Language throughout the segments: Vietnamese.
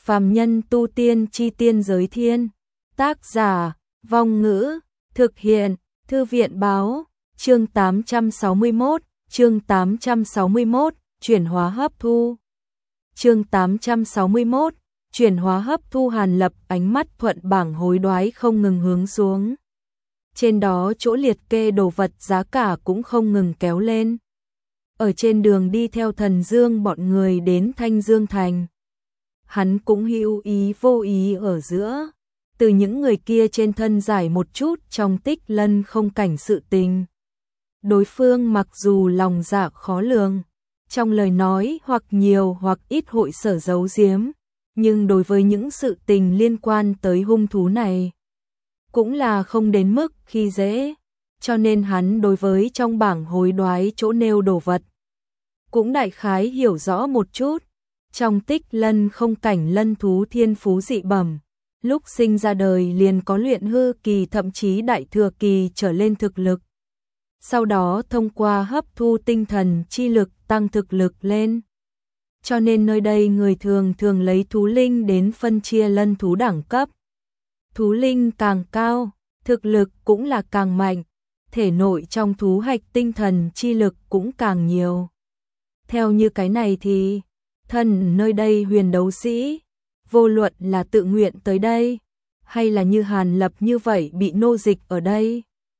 Phàm nhân tu tiên chi tiên giới thiên. Tác giả, Vong Ngữ, thực hiện, Thư viện báo, chương 861, chuyển hóa hấp thu. Chương 861, chuyển hóa hấp thu. Hàn Lập ánh mắt thuận bảng hối đoái không ngừng hướng xuống. Trên đó chỗ liệt kê đồ vật giá cả cũng không ngừng kéo lên. Ở trên đường đi theo Thần Dương bọn người đến Thanh Dương Thành, hắn cũng hữu ý vô ý ở giữa, từ những người kia trên thân giải một chút trong Tích Lân không cảnh sự tình. Đối phương mặc dù lòng dạ khó lường, trong lời nói hoặc nhiều hoặc ít hội sở giấu giếm, nhưng đối với những sự tình liên quan tới hung thú này, cũng là không đến mức khi dễ, cho nên hắn đối với trong bảng hối đoái chỗ nêu đồ vật, cũng đại khái hiểu rõ một chút. Trong Tích Lân không cảnh lân thú thiên phú dị bẩm, lúc sinh ra đời liền có luyện hư kỳ thậm chí đại thừa kỳ trở lên thực lực. Sau đó thông qua hấp thu tinh thần chi lực tăng thực lực lên. Cho nên nơi đây người thường thường lấy thú linh đến phân chia lân thú đẳng cấp. Thú linh càng cao, thực lực cũng là càng mạnh, thể nội trong thú hạch tinh thần chi lực cũng càng nhiều. Theo như cái này thì, thân nơi đây huyền đấu sĩ, vô luận là tự nguyện tới đây, hay là như Hàn Lập như vậy bị nô dịch ở đây,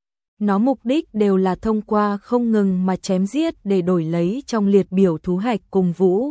nó mục đích đều là thông qua không ngừng mà chém giết để đổi lấy trong liệt biểu thú hạch cùng vũ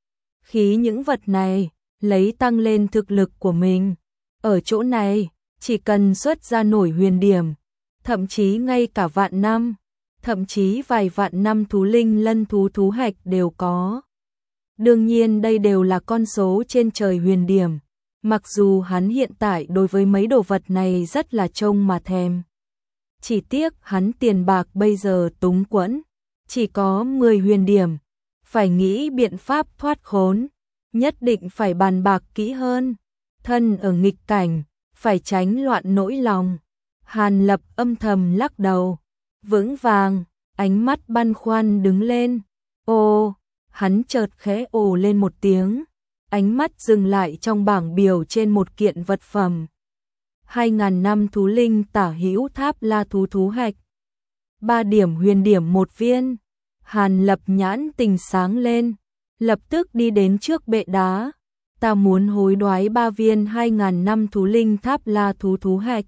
khí những vật này, lấy tăng lên thực lực của mình. Ở chỗ này, chỉ cần xuất ra nổi huyền điểm, thậm chí ngay cả vạn năm, thậm chí vài vạn năm thú linh lân thú thú hạch đều có. Đương nhiên đây đều là con số trên trời huyền điểm, mặc dù hắn hiện tại đối với mấy đồ vật này rất là trông mà thèm. Chỉ tiếc hắn tiền bạc bây giờ túng quẫn, chỉ có 10 huyền điểm, phải nghĩ biện pháp thoát khốn, nhất định phải bàn bạc kỹ hơn. Thân ở nghịch cảnh, phải tránh loạn nỗi lòng. Hàn Lập âm thầm lắc đầu, vững vàng, ánh mắt băn khoăn đứng lên. Ô, hắn chợt khẽ ồ lên một tiếng, ánh mắt dừng lại trong bảng biểu trên một kiện vật phẩm. 2000 năm thú linh tả hữu tháp la thú thú hạch. 3 điểm huyền điểm 1 viên. Hàn Lập nhãn tình sáng lên, lập tức đi đến trước bệ đá. Ta muốn hối đoái 3 viên 2000 năm thú linh tháp la thú thú hạch.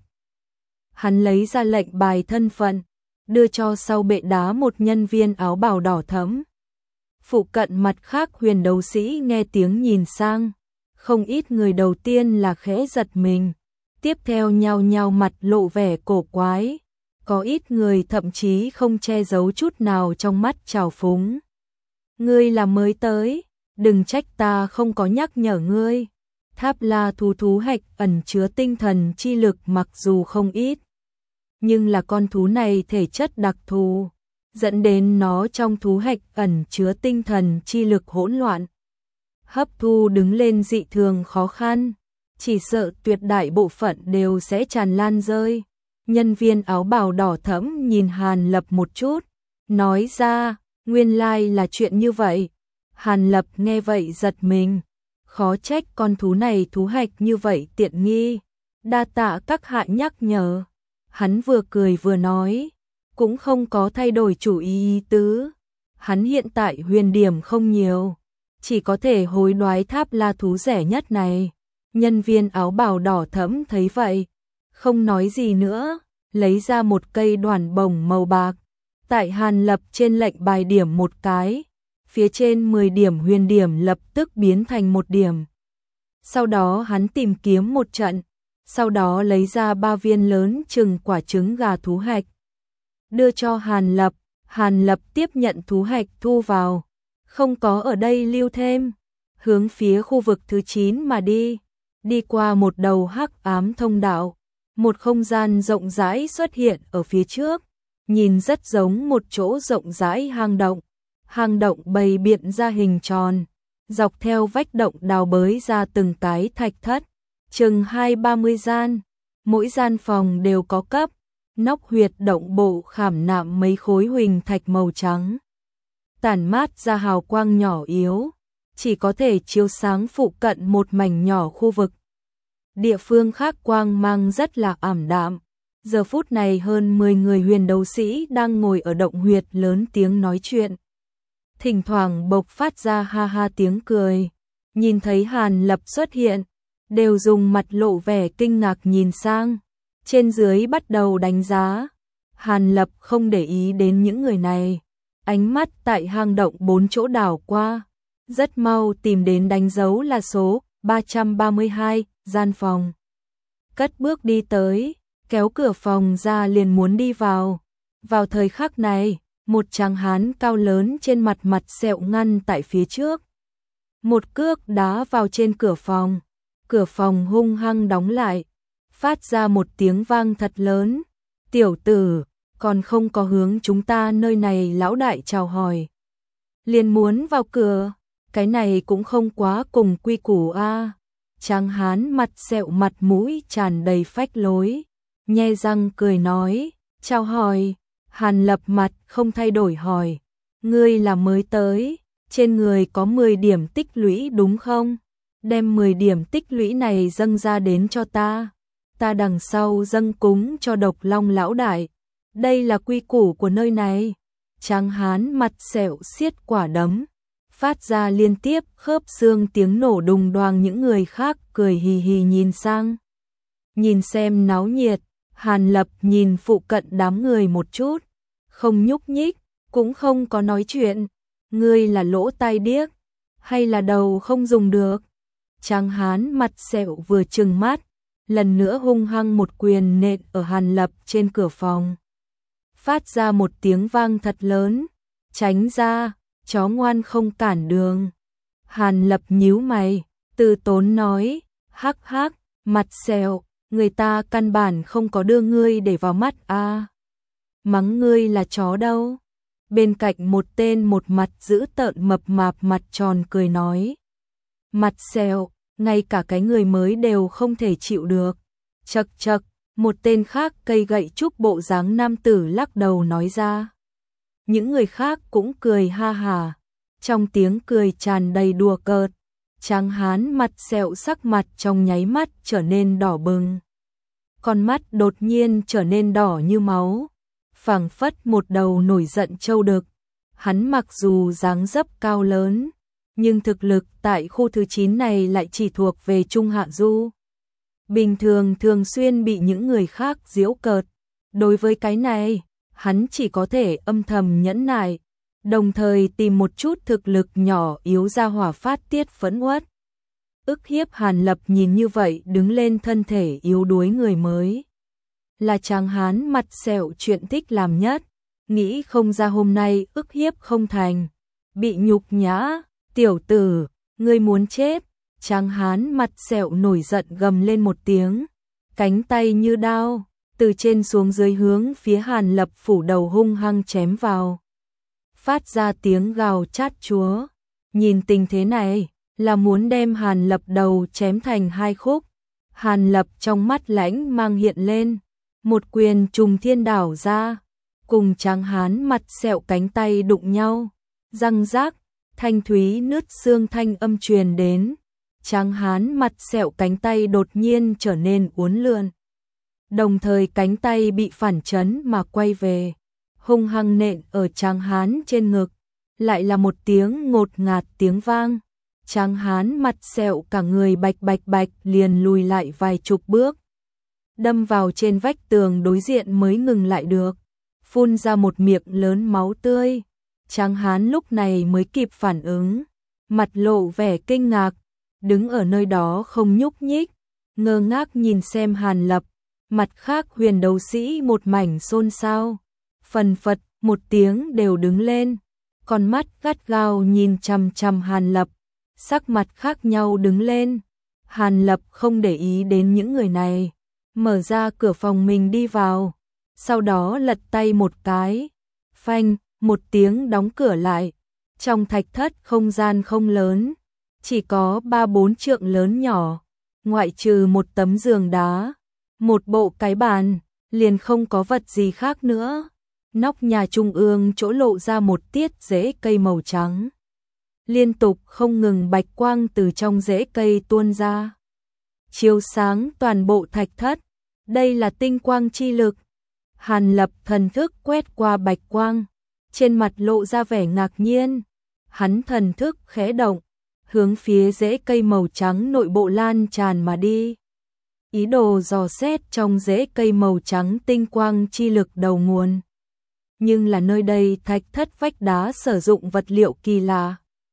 Hắn lấy ra lệnh bài thân phận, đưa cho sau bệ đá một nhân viên áo bào đỏ thẫm. Phụ cận mặt khác huyền đấu sĩ nghe tiếng nhìn sang, không ít người đầu tiên là khẽ giật mình, tiếp theo nhao nhao mặt lộ vẻ cổ quái, có ít người thậm chí không che giấu chút nào trong mắt trào phúng. Ngươi là mới tới, đừng trách ta không có nhắc nhở ngươi. Tháp la thú thú hạch ẩn chứa tinh thần chi lực mặc dù không ít, nhưng là con thú này thể chất đặc thù, dẫn đến nó trong thú hạch ẩn chứa tinh thần chi lực hỗn loạn. Hấp thu đứng lên dị thường khó khăn, chỉ sợ tuyệt đại bộ phận đều sẽ tràn lan rơi. Nhân viên áo bào đỏ thẫm nhìn Hàn Lập một chút, nói ra, nguyên lai là chuyện như vậy. Hàn Lập nghe vậy giật mình, khó trách con thú này thú hạch như vậy tiện nghi, đa tạ các hạ nhắc nhở. Hắn vừa cười vừa nói, cũng không có thay đổi chủ ý tứ. Hắn hiện tại huyền điểm không nhiều, chỉ có thể hối đoái tháp la thú rẻ nhất này. Nhân viên áo bào đỏ thẫm thấy vậy, không nói gì nữa, lấy ra một cây đoàn bổng màu bạc. Tại Hàn Lập trên lệnh bài điểm một cái, phía trên 10 điểm huyền điểm lập tức biến thành 1 điểm. Sau đó hắn tìm kiếm một trận, sau đó lấy ra 3 viên lớn chừng quả trứng gà thú hạch, đưa cho Hàn Lập. Hàn Lập tiếp nhận thú hạch thu vào, không có ở đây lưu thêm, hướng phía khu vực thứ 9 mà đi. Đi qua một đầu hắc ám thông đạo, một không gian rộng rãi xuất hiện ở phía trước, nhìn rất giống một chỗ rộng rãi hang động. Hang động bày biện ra hình tròn, dọc theo vách động đào bới ra từng cái thạch thất, chừng 20-30 gian, mỗi gian phòng đều có cấp, nóc huyệt động bộ khảm nạm mấy khối huỳnh thạch màu trắng, tản mát ra hào quang nhỏ yếu. chỉ có thể chiếu sáng phụ cận một mảnh nhỏ khu vực. Địa phương khác quang mang rất là ảm đạm. Giờ phút này hơn 10 người huyền đấu sĩ đang ngồi ở động huyệt lớn tiếng nói chuyện. Thỉnh thoảng bộc phát ra ha ha tiếng cười. Nhìn thấy Hàn Lập xuất hiện, đều dùng mặt lộ vẻ kinh ngạc nhìn sang. Trên dưới bắt đầu đánh giá. Hàn Lập không để ý đến những người này. Ánh mắt tại hang động 4 chỗ đảo qua. Rất mau tìm đến đánh dấu là số 332, gian phòng. Cất bước đi tới, kéo cửa phòng ra liền muốn đi vào. Vào thời khắc này, một tráng hán cao lớn trên mặt sẹo ngăn tại phía trước. Một cước đá vào trên cửa phòng hung hăng đóng lại, phát ra một tiếng vang thật lớn. Tiểu tử, còn không có hướng chúng ta nơi này lão đại chào hỏi. Liền muốn vào cửa, cái này cũng không quá cùng quy củ a. Tráng hán mặt sẹo mặt mũi tràn đầy phách lối, nhe răng cười nói, chào hỏi. Hàn Lập mặt không thay đổi hỏi, ngươi là mới tới, trên người có 10 điểm tích lũy đúng không? Đem 10 điểm tích lũy này dâng ra đến cho ta đằng sau dâng cúng cho Độc Long lão đại. Đây là quy củ của nơi này. Tráng hán mặt sẹo siết quả đấm, phát ra liên tiếp khớp xương tiếng nổ đùng đoàng. Những người khác cười hì hì nhìn sang. Nhìn xem náo nhiệt, Hàn Lập nhìn phụ cận đám người một chút, không nhúc nhích, cũng không có nói chuyện. Ngươi là lỗ tai điếc, hay là đầu không dùng được? Tráng hán mặt sẹo vừa trừng mắt, lần nữa hung hăng một quyền nện ở Hàn Lập trên cửa phòng. Phát ra một tiếng vang thật lớn, tránh ra, chó ngoan không cản đường. Hàn Lập nhíu mày, từ tốn nói, hắc hắc, mặt sẹo, người ta căn bản không có đưa ngươi để vào mắt a. Mắng ngươi là chó đâu. Bên cạnh một tên một mặt dữ tợn mập mạp mặt tròn cười nói, mặt sẹo, ngay cả cái người mới đều không thể chịu được. Chậc chậc, một tên khác cây gậy trúc bộ dáng nam tử lắc đầu nói ra. Những người khác cũng cười ha hà, trong tiếng cười tràn đầy đùa cợt. Tráng hán mặt sẹo sắc mặt trong nháy mắt trở nên đỏ bừng. Con mắt đột nhiên trở nên đỏ như máu, phảng phất một đầu nổi giận trâu đực. Hắn mặc dù dáng dấp cao lớn, nhưng thực lực tại khu thứ 9 này lại chỉ thuộc về trung hạ du. Bình thường thường xuyên bị những người khác giễu cợt. Đối với cái này, hắn chỉ có thể âm thầm nhẫn nại, đồng thời tìm một chút thực lực nhỏ yếu ra hỏa phát tiết phẫn uất. Ức hiếp Hàn Lập nhìn như vậy đứng lên thân thể yếu đuối người mới. Là tráng hán mặt sẹo chuyện thích làm nhất, nghĩ không ra hôm nay ức hiếp không thành. Bị nhục nhã, tiểu tử, ngươi muốn chết. Tráng hán mặt sẹo nổi giận gầm lên một tiếng, cánh tay như đao, từ trên xuống dưới hướng phía Hàn Lập phủ đầu hung hăng chém vào. Phát ra tiếng gào chát chúa, nhìn tình thế này, là muốn đem Hàn Lập đầu chém thành hai khúc. Hàn Lập trong mắt lãnh mang hiện lên, một quyền trùng thiên đảo ra, cùng tráng hán mặt sẹo cánh tay đụng nhau, răng rác, thanh thúy nứt xương thanh âm truyền đến. Tráng hán mặt sẹo cánh tay đột nhiên trở nên uốn lượn, đồng thời cánh tay bị phản chấn mà quay về, hung hăng nện ở tráng hán trên ngực, lại là một tiếng ngột ngạt tiếng vang. Tráng hán mặt sẹo cả người bạch bạch bạch liền lùi lại vài chục bước, đâm vào trên vách tường đối diện mới ngừng lại được, phun ra một miệng lớn máu tươi. Tráng hán lúc này mới kịp phản ứng, mặt lộ vẻ kinh ngạc, đứng ở nơi đó không nhúc nhích, ngơ ngác nhìn xem Hàn Lập. Mặt khác huyền đấu sĩ một mảnh xôn xao, phần phật một tiếng đều đứng lên, con mắt gắt gao nhìn chằm chằm Hàn Lập, sắc mặt khác nhau đứng lên. Hàn Lập không để ý đến những người này, mở ra cửa phòng mình đi vào, sau đó lật tay một cái, phanh, một tiếng đóng cửa lại. Trong thạch thất không gian không lớn, chỉ có 3-4 trượng lớn nhỏ, ngoại trừ một tấm giường đá, một bộ cái bàn, liền không có vật gì khác nữa. Nóc nhà trung ương chỗ lộ ra một tiết rễ cây màu trắng. liên tục không ngừng bạch quang từ trong rễ cây tuôn ra, chiếu sáng toàn bộ thạch thất. Đây là tinh quang chi lực. Hàn Lập thần thức quét qua bạch quang, trên mặt lộ ra vẻ ngạc nhiên. Hắn thần thức khẽ động, hướng phía rễ cây màu trắng nội bộ lan tràn mà đi. Ý đồ dò xét trong rễ cây màu trắng tinh quang chi lực đầu nguồn. Nhưng là nơi đây thạch thất vách đá sử dụng vật liệu kỳ lạ.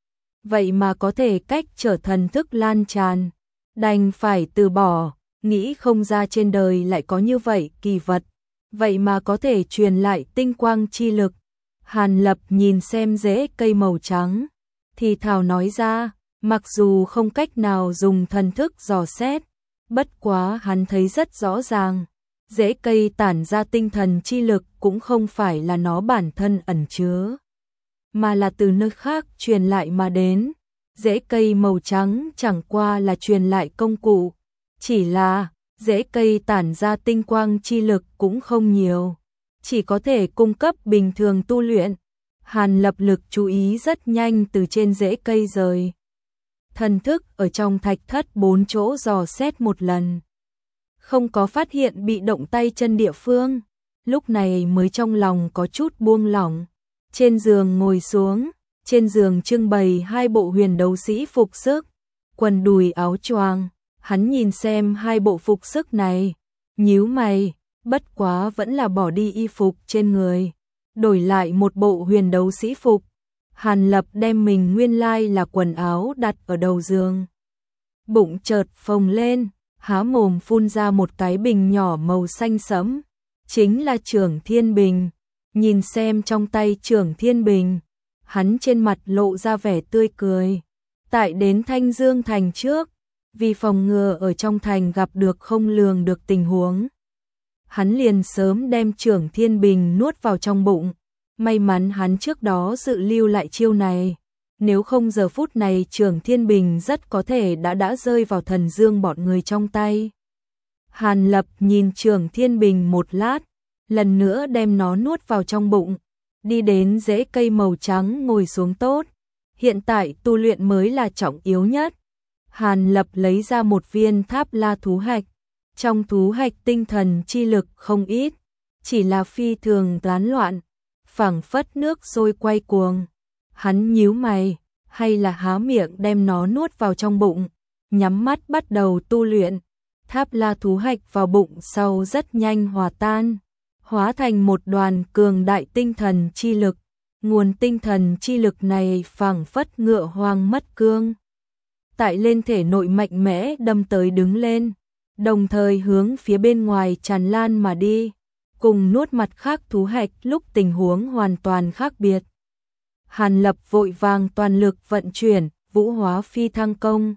Vậy mà có thể cách trở thần thức lan tràn. Đành phải từ bỏ, nghĩ không ra trên đời lại có như vậy kỳ vật. Vậy mà có thể truyền lại tinh quang chi lực. Hàn Lập nhìn xem rễ cây màu trắng, thì thào nói ra, mặc dù không cách nào dùng thần thức dò xét, bất quá hắn thấy rất rõ ràng, rễ cây tản ra tinh thần chi lực cũng không phải là nó bản thân ẩn chứa, mà là từ nơi khác truyền lại mà đến. Rễ cây màu trắng chẳng qua là truyền lại công cụ, chỉ là rễ cây tản ra tinh quang chi lực cũng không nhiều, chỉ có thể cung cấp bình thường tu luyện. Hàn Lập lực chú ý rất nhanh từ trên rễ cây rời. Thần thức ở trong thạch thất 4 chỗ dò xét một lần. Không có phát hiện bị động tay chân địa phương. Lúc này mới trong lòng có chút buông lỏng. Trên giường ngồi xuống. Trên giường trưng bày 2 bộ huyền đấu sĩ phục sức. Quần đùi áo choàng. Hắn nhìn xem 2 bộ phục sức này. Nhíu mày. Bất quá vẫn là bỏ đi y phục trên người. Đổi lại một bộ huyền đấu sĩ phục. Hàn Lập đem mình nguyên lai là quần áo đặt ở đầu giường. Bụng chợt phồng lên, há mồm phun ra một cái bình nhỏ màu xanh sẫm, chính là Trưởng Thiên Bình. Nhìn xem trong tay Trưởng Thiên Bình, hắn trên mặt lộ ra vẻ tươi cười. Tại đến Thanh Dương thành trước, vì phòng ngừa ở trong thành gặp được không lường được tình huống, hắn liền sớm đem Trưởng Thiên Bình nuốt vào trong bụng. May mắn hắn trước đó dự lưu lại chiêu này, nếu không giờ phút này Trưởng Thiên Bình rất có thể đã rơi vào Thần Dương bọn người trong tay. Hàn Lập nhìn Trưởng Thiên Bình một lát, lần nữa đem nó nuốt vào trong bụng, đi đến rễ cây màu trắng ngồi xuống tốt. Hiện tại tu luyện mới là trọng yếu nhất. Hàn Lập lấy ra một viên Tháp La thú hạch, trong thú hạch tinh thần chi lực không ít, chỉ là phi thường tán loạn, phảng phất nước sôi quay cuồng. Hắn nhíu mày, hay là há miệng đem nó nuốt vào trong bụng, nhắm mắt bắt đầu tu luyện. Tháp La thú hạch vào bụng sau rất nhanh hòa tan, hóa thành một đoàn cường đại tinh thần chi lực. Nguồn tinh thần chi lực này phảng phất ngựa hoang mất cương, tại lên thể nội mạnh mẽ đâm tới đứng lên, đồng thời hướng phía bên ngoài tràn lan mà đi, cùng nuốt mặt khác thú hạch lúc tình huống hoàn toàn khác biệt. Hàn Lập vội vàng toàn lực vận chuyển Vũ Hóa Phi Thăng Công,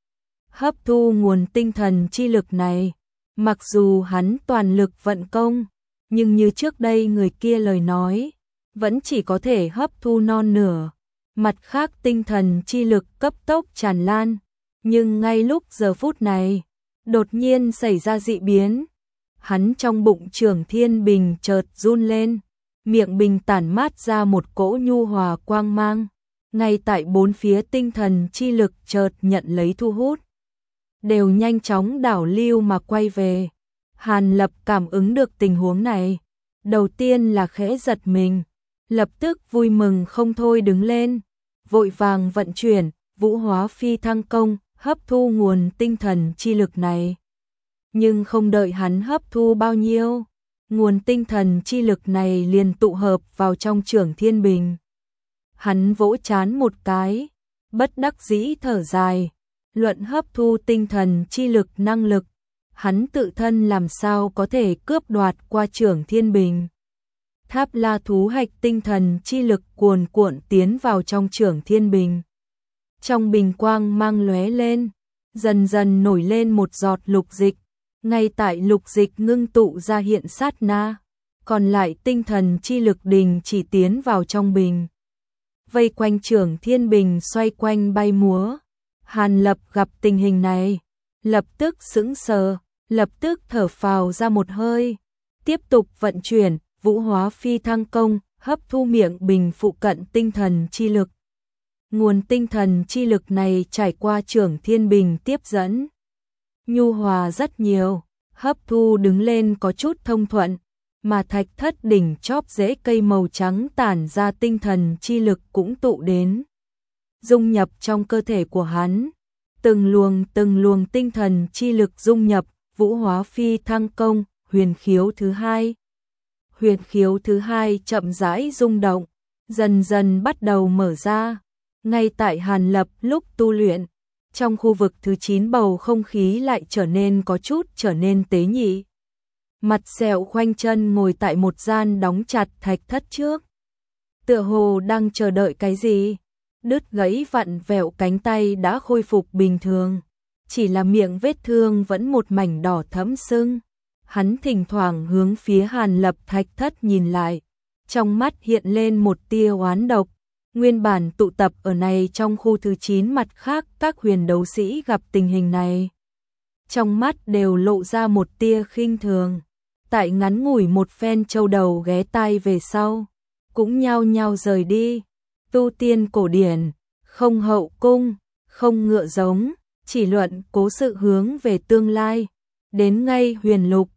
hấp thu nguồn tinh thần chi lực này. Mặc dù hắn toàn lực vận công, nhưng như trước đây người kia lời nói, vẫn chỉ có thể hấp thu non nửa. Mặt khác tinh thần chi lực cấp tốc tràn lan, nhưng ngay lúc giờ phút này, đột nhiên xảy ra dị biến. Hắn trong bụng Trưởng Thiên Bình chợt run lên, miệng bình tản mát ra một cỗ nhu hòa quang mang. Ngay tại bốn phía tinh thần chi lực chợt nhận lấy thu hút, đều nhanh chóng đảo lưu mà quay về. Hàn Lập cảm ứng được tình huống này, đầu tiên là khẽ giật mình, lập tức vui mừng không thôi đứng lên, vội vàng vận chuyển Vũ Hóa Phi Thăng Công, hấp thu nguồn tinh thần chi lực này. Nhưng không đợi hắn hấp thu bao nhiêu, nguồn tinh thần chi lực này liền tụ hợp vào trong Trưởng Thiên Bình. Hắn vỗ trán một cái, bất đắc dĩ thở dài, luận hấp thu tinh thần chi lực năng lực, hắn tự thân làm sao có thể cướp đoạt qua Trưởng Thiên Bình. Tháp La thú hạch tinh thần chi lực cuồn cuộn tiến vào trong Trưởng Thiên Bình. Trong bình quang mang lóe lên, dần dần nổi lên một giọt lục dịch. Ngay tại lục dịch ngưng tụ ra hiện sát na, còn lại tinh thần chi lực đình chỉ tiến vào trong bình, vây quanh Trưởng Thiên Bình xoay quanh bay múa. Hàn Lập gặp tình hình này, lập tức sững sờ, lập tức thở phào ra một hơi, tiếp tục vận chuyển Vũ Hóa Phi Thăng Công, hấp thu miệng bình phụ cận tinh thần chi lực. Nguồn tinh thần chi lực này trải qua Trưởng Thiên Bình tiếp dẫn, nhu hòa rất nhiều, hấp thu đứng lên có chút thông thuận, mà Thạch Thất đỉnh chóp rễ cây màu trắng tản ra tinh thần chi lực cũng tụ đến, dung nhập trong cơ thể của hắn. Từng luồng tinh thần chi lực dung nhập, Vũ Hóa Phi Thăng Công, huyền khiếu thứ hai. Huyền khiếu thứ hai chậm rãi rung động, dần dần bắt đầu mở ra. Ngay tại Hàn Lập lúc tu luyện, trong khu vực thứ 9 bầu không khí lại trở nên tế nhị. Mặt Sẹo khoanh chân ngồi tại một gian đóng chặt thạch thất trước, tựa hồ đang chờ đợi cái gì. Đứt gãy vặn vẹo cánh tay đã khôi phục bình thường, chỉ là miệng vết thương vẫn một mảnh đỏ thẫm sưng. Hắn thỉnh thoảng hướng phía Hàn Lập thạch thất nhìn lại, trong mắt hiện lên một tia oán độc. Nguyên bản tụ tập ở này trong khu thứ 9 mặt khác các huyền đấu sĩ gặp tình hình này, trong mắt đều lộ ra một tia khinh thường. Tại ngắn ngủi một phen châu đầu ghé tai về sau, cũng nhao nhao rời đi. Tu tiên cổ điển, không hậu cung, không ngựa giống, chỉ luận cố sự hướng về tương lai. Đến ngay huyền lục,